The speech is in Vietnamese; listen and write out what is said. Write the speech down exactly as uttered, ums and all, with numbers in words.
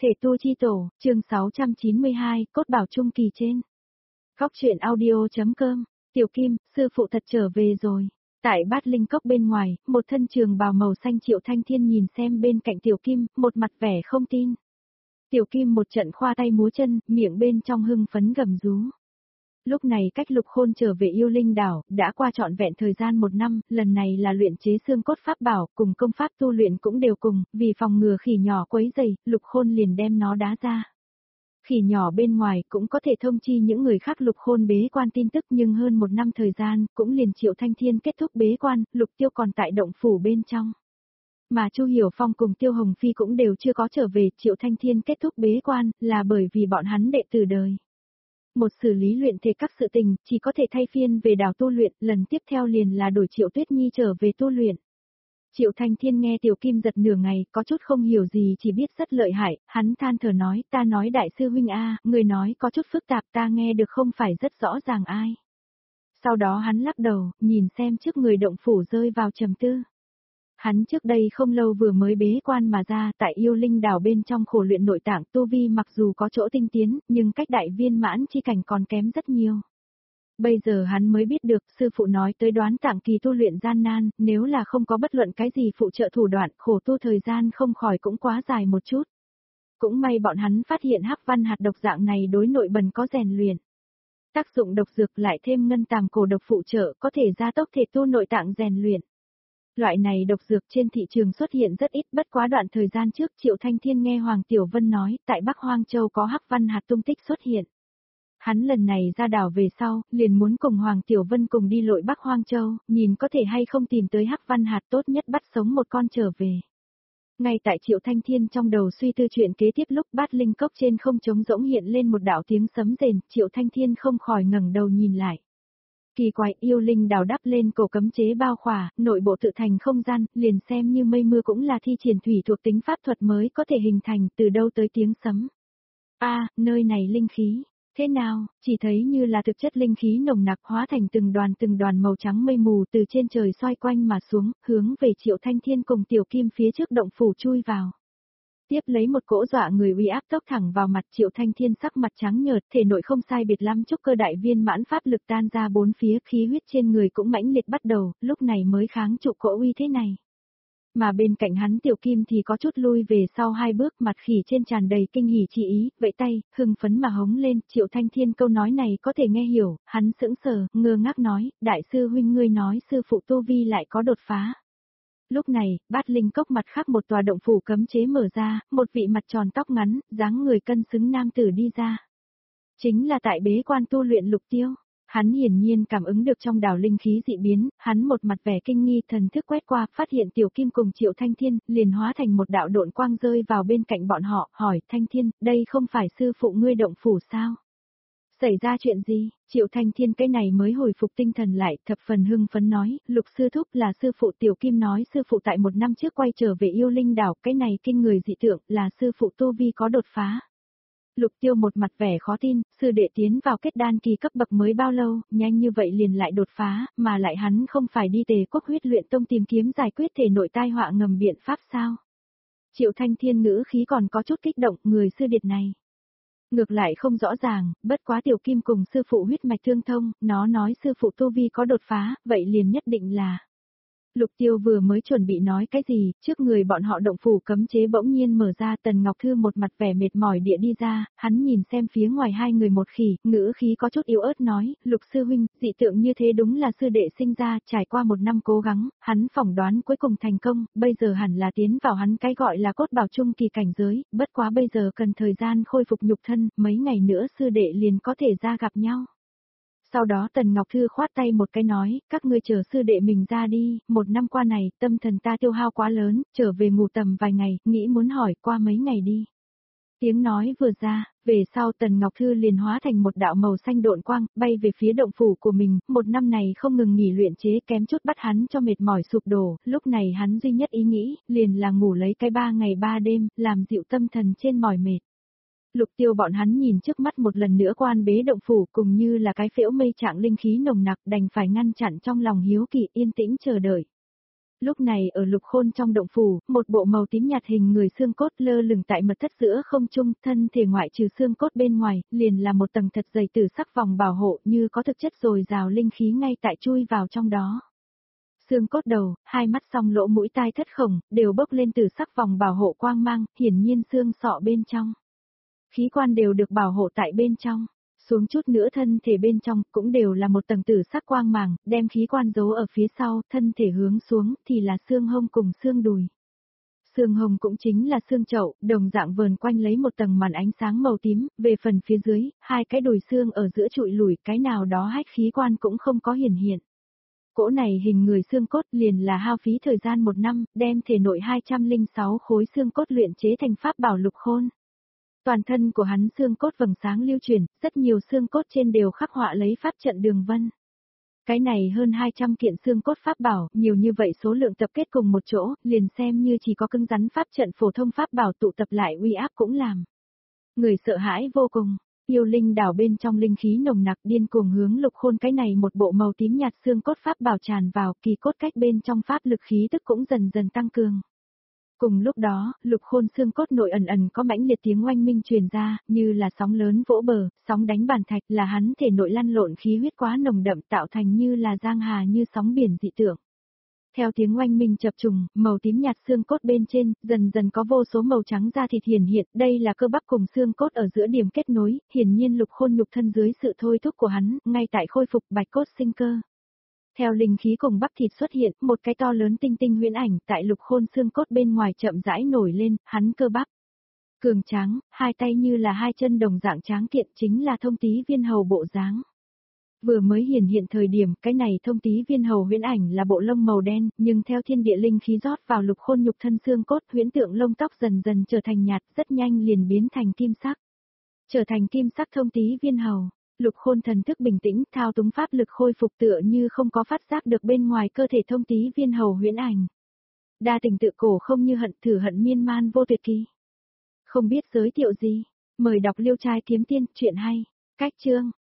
Thể tu chi tổ, chương sáu trăm chín mươi hai, cốt bảo trung kỳ trên. Góc truyện audio.com, Tiểu Kim, sư phụ thật trở về rồi. Tại bát linh cốc bên ngoài, một thân trường bào màu xanh Triệu Thanh Thiên nhìn xem bên cạnh Tiểu Kim, một mặt vẻ không tin. Tiểu Kim một trận khoa tay múa chân, miệng bên trong hưng phấn gầm rú. Lúc này cách Lục Khôn trở về Yêu Linh đảo, đã qua trọn vẹn thời gian một năm, lần này là luyện chế xương cốt pháp bảo, cùng công pháp tu luyện cũng đều cùng, vì phòng ngừa khỉ nhỏ quấy rầy, Lục Khôn liền đem nó đá ra. Khỉ nhỏ bên ngoài cũng có thể thông chi những người khác Lục Khôn bế quan tin tức, nhưng hơn một năm thời gian, cũng liền Triệu Thanh Thiên kết thúc bế quan, Lục Tiêu còn tại động phủ bên trong. Mà Chu Hiểu Phong cùng Tiêu Hồng Phi cũng đều chưa có trở về, Triệu Thanh Thiên kết thúc bế quan, là bởi vì bọn hắn đệ tử đời. Một xử lý luyện thể các sự tình, chỉ có thể thay phiên về đảo tu luyện, lần tiếp theo liền là đổi Triệu Tuyết Nhi trở về tu luyện. Triệu Thanh Thiên nghe Tiểu Kim giật nửa ngày, có chút không hiểu gì, chỉ biết rất lợi hại, hắn than thở nói, ta nói đại sư huynh a, người nói có chút phức tạp, ta nghe được không phải rất rõ ràng ai. Sau đó hắn lắc đầu, nhìn xem trước người động phủ rơi vào trầm tư. Hắn trước đây không lâu vừa mới bế quan mà ra, tại Yêu Linh đảo bên trong khổ luyện nội tạng, tu vi mặc dù có chỗ tinh tiến, nhưng cách đại viên mãn chi cảnh còn kém rất nhiều. Bây giờ hắn mới biết được, sư phụ nói tới đoán tạng kỳ tu luyện gian nan, nếu là không có bất luận cái gì phụ trợ thủ đoạn, khổ tu thời gian không khỏi cũng quá dài một chút. Cũng may bọn hắn phát hiện hắc văn hạt độc dạng này đối nội bần có rèn luyện. Tác dụng độc dược lại thêm ngân tàng cổ độc phụ trợ, có thể gia tốc thể tu nội tạng rèn luyện. Loại này độc dược trên thị trường xuất hiện rất ít, bất quá đoạn thời gian trước Triệu Thanh Thiên nghe Hoàng Tiểu Vân nói, tại Bắc Hoang Châu có hắc văn hạt tung tích xuất hiện. Hắn lần này ra đảo về sau, liền muốn cùng Hoàng Tiểu Vân cùng đi lội Bắc Hoang Châu, nhìn có thể hay không tìm tới hắc văn hạt, tốt nhất bắt sống một con trở về. Ngay tại Triệu Thanh Thiên trong đầu suy tư chuyện kế tiếp, lúc bát linh cốc trên không trống rỗng hiện lên một đạo tiếng sấm rền, Triệu Thanh Thiên không khỏi ngẩng đầu nhìn lại. Kỳ quái, Yêu Linh đảo đắp lên cổ cấm chế bao khỏa, nội bộ tự thành không gian, liền xem như mây mưa cũng là thi triển thủy thuộc tính pháp thuật mới có thể hình thành, từ đâu tới tiếng sấm. A, nơi này linh khí, thế nào, chỉ thấy như là thực chất linh khí nồng nặc hóa thành từng đoàn từng đoàn màu trắng mây mù từ trên trời xoay quanh mà xuống, hướng về Triệu Thanh Thiên cùng Tiểu Kim phía trước động phủ chui vào. Tiếp lấy một cỗ dọa người uy áp tốc thẳng vào mặt, Triệu Thanh Thiên sắc mặt trắng nhợt, thể nội không sai biệt lắm trúc cơ đại viên mãn pháp lực tan ra bốn phía, khí huyết trên người cũng mãnh liệt bắt đầu, lúc này mới kháng trụ cỗ uy thế này. Mà bên cạnh hắn Tiểu Kim thì có chút lui về sau hai bước, mặt khỉ trên tràn đầy kinh hỉ chi ý, vẫy tay, hưng phấn mà hống lên. Triệu Thanh Thiên câu nói này có thể nghe hiểu, hắn sững sờ, ngơ ngác nói, đại sư huynh ngươi nói sư phụ tu vi lại có đột phá. Lúc này, bát linh cốc mặt khác một tòa động phủ cấm chế mở ra, một vị mặt tròn tóc ngắn, dáng người cân xứng nam tử đi ra. Chính là tại bế quan tu luyện Lục Tiêu. Hắn hiển nhiên cảm ứng được trong đảo linh khí dị biến, hắn một mặt vẻ kinh nghi, thần thức quét qua, phát hiện Tiểu Kim cùng Triệu Thanh Thiên, liền hóa thành một đạo độn quang rơi vào bên cạnh bọn họ, hỏi, Thanh Thiên, đây không phải sư phụ ngươi động phủ sao? Xảy ra chuyện gì? Triệu Thanh Thiên cái này mới hồi phục tinh thần lại, thập phần hưng phấn nói, Lục sư thúc là sư phụ. Tiểu Kim nói sư phụ tại một năm trước quay trở về Yêu Linh đảo, cái này kinh người dị tượng, là sư phụ tu vi có đột phá. Lục Tiêu một mặt vẻ khó tin, sư đệ tiến vào kết đan kỳ cấp bậc mới bao lâu, nhanh như vậy liền lại đột phá, mà lại hắn không phải đi Tề Quốc Huyết Luyện Tông tìm kiếm giải quyết thể nội tai họa ngầm biện pháp sao? Triệu Thanh Thiên ngữ khí còn có chút kích động, người sư điệt này. Ngược lại không rõ ràng, bất quá Tiểu Kim cùng sư phụ huyết mạch thương thông, nó nói sư phụ tu vi có đột phá, vậy liền nhất định là. Lục Tiêu vừa mới chuẩn bị nói cái gì, trước người bọn họ động phủ cấm chế bỗng nhiên mở ra, Tần Ngọc Thư một mặt vẻ mệt mỏi địa đi ra, hắn nhìn xem phía ngoài hai người một khỉ, ngữ khí có chút yếu ớt nói, Lục sư huynh, dị tượng như thế đúng là sư đệ sinh ra, trải qua một năm cố gắng, hắn phỏng đoán cuối cùng thành công, bây giờ hẳn là tiến vào hắn cái gọi là cốt bảo trung kỳ cảnh giới, bất quá bây giờ cần thời gian khôi phục nhục thân, mấy ngày nữa sư đệ liền có thể ra gặp nhau. Sau đó Tần Ngọc Thư khoát tay một cái nói, các ngươi chờ sư đệ mình ra đi, một năm qua này, tâm thần ta tiêu hao quá lớn, trở về ngủ tầm vài ngày, nghĩ muốn hỏi qua mấy ngày đi. Tiếng nói vừa ra, về sau Tần Ngọc Thư liền hóa thành một đạo màu xanh độn quang, bay về phía động phủ của mình, một năm này không ngừng nghỉ luyện chế kém chút bắt hắn cho mệt mỏi sụp đổ, lúc này hắn duy nhất ý nghĩ, liền là ngủ lấy cái ba ngày ba đêm, làm dịu tâm thần trên mỏi mệt. Lục Tiêu bọn hắn nhìn trước mắt một lần nữa quan bế động phủ, cùng như là cái phễu mây trạng linh khí nồng nặc, đành phải ngăn chặn trong lòng hiếu kỳ, yên tĩnh chờ đợi. Lúc này ở Lục Khôn trong động phủ, một bộ màu tím nhạt hình người xương cốt lơ lửng tại mật thất giữa không trung, thân thể ngoại trừ xương cốt bên ngoài, liền là một tầng thật dày tử sắc vòng bảo hộ như có thực chất dồi dào linh khí ngay tại chui vào trong đó. Xương cốt đầu, hai mắt song lỗ mũi tai thất khổng, đều bốc lên từ sắc vòng bảo hộ quang mang, hiển nhiên xương sọ bên trong. Khí quan đều được bảo hộ tại bên trong. Xuống chút nữa thân thể bên trong cũng đều là một tầng tử sắc quang màng, đem khí quan giấu ở phía sau, thân thể hướng xuống thì là xương hông cùng xương đùi. Xương hông cũng chính là xương chậu, đồng dạng vờn quanh lấy một tầng màn ánh sáng màu tím, về phần phía dưới, hai cái đùi xương ở giữa trụi lủi, cái nào đó hách khí quan cũng không có hiển hiện. Cỗ này hình người xương cốt liền là hao phí thời gian một năm, đem thể nội hai trăm lẻ sáu khối xương cốt luyện chế thành pháp bảo Lục Khôn. Toàn thân của hắn xương cốt vầng sáng lưu truyền, rất nhiều xương cốt trên đều khắc họa lấy pháp trận đường vân. Cái này hơn hai trăm kiện xương cốt pháp bảo, nhiều như vậy số lượng tập kết cùng một chỗ, liền xem như chỉ có cứng rắn pháp trận phổ thông pháp bảo tụ tập lại uy áp cũng làm. Người sợ hãi vô cùng, yêu linh đảo bên trong linh khí nồng nặc điên cuồng hướng Lục Khôn cái này một bộ màu tím nhạt xương cốt pháp bảo tràn vào, kỳ cốt cách bên trong pháp lực khí tức cũng dần dần tăng cường. Cùng lúc đó, Lục Khôn xương cốt nội ẩn ẩn có mãnh liệt tiếng oanh minh truyền ra, như là sóng lớn vỗ bờ, sóng đánh bàn thạch, là hắn thể nội lăn lộn khí huyết quá nồng đậm tạo thành như là giang hà như sóng biển dị tượng. Theo tiếng oanh minh chập trùng, màu tím nhạt xương cốt bên trên, dần dần có vô số màu trắng da thịt hiển hiện, đây là cơ bắp cùng xương cốt ở giữa điểm kết nối, hiển nhiên Lục Khôn nhục thân dưới sự thôi thúc của hắn, ngay tại khôi phục bạch cốt sinh cơ. Theo linh khí cùng bắp thịt xuất hiện, một cái to lớn tinh tinh huyễn ảnh tại Lục Khôn xương cốt bên ngoài chậm rãi nổi lên, hắn cơ bắp cường tráng, hai tay như là hai chân đồng dạng tráng kiện, chính là Thông Tý Viên Hầu bộ dáng. Vừa mới hiển hiện thời điểm, cái này Thông Tý Viên Hầu huyễn ảnh là bộ lông màu đen, nhưng theo thiên địa linh khí rót vào Lục Khôn nhục thân xương cốt, huyễn tượng lông tóc dần dần trở thành nhạt, rất nhanh liền biến thành kim sắc. Trở thành kim sắc Thông Tý Viên Hầu. Lục Khôn thần thức bình tĩnh, thao túng pháp lực khôi phục tựa như không có phát giác được bên ngoài cơ thể Thông Tý Viên Hầu huyễn ảnh. Đa tình tự cổ không như hận, thử hận miên man vô tuyệt kỳ. Không biết giới thiệu gì, mời đọc Liêu Trai Kiếm Tiên, chuyện hay. Cách chương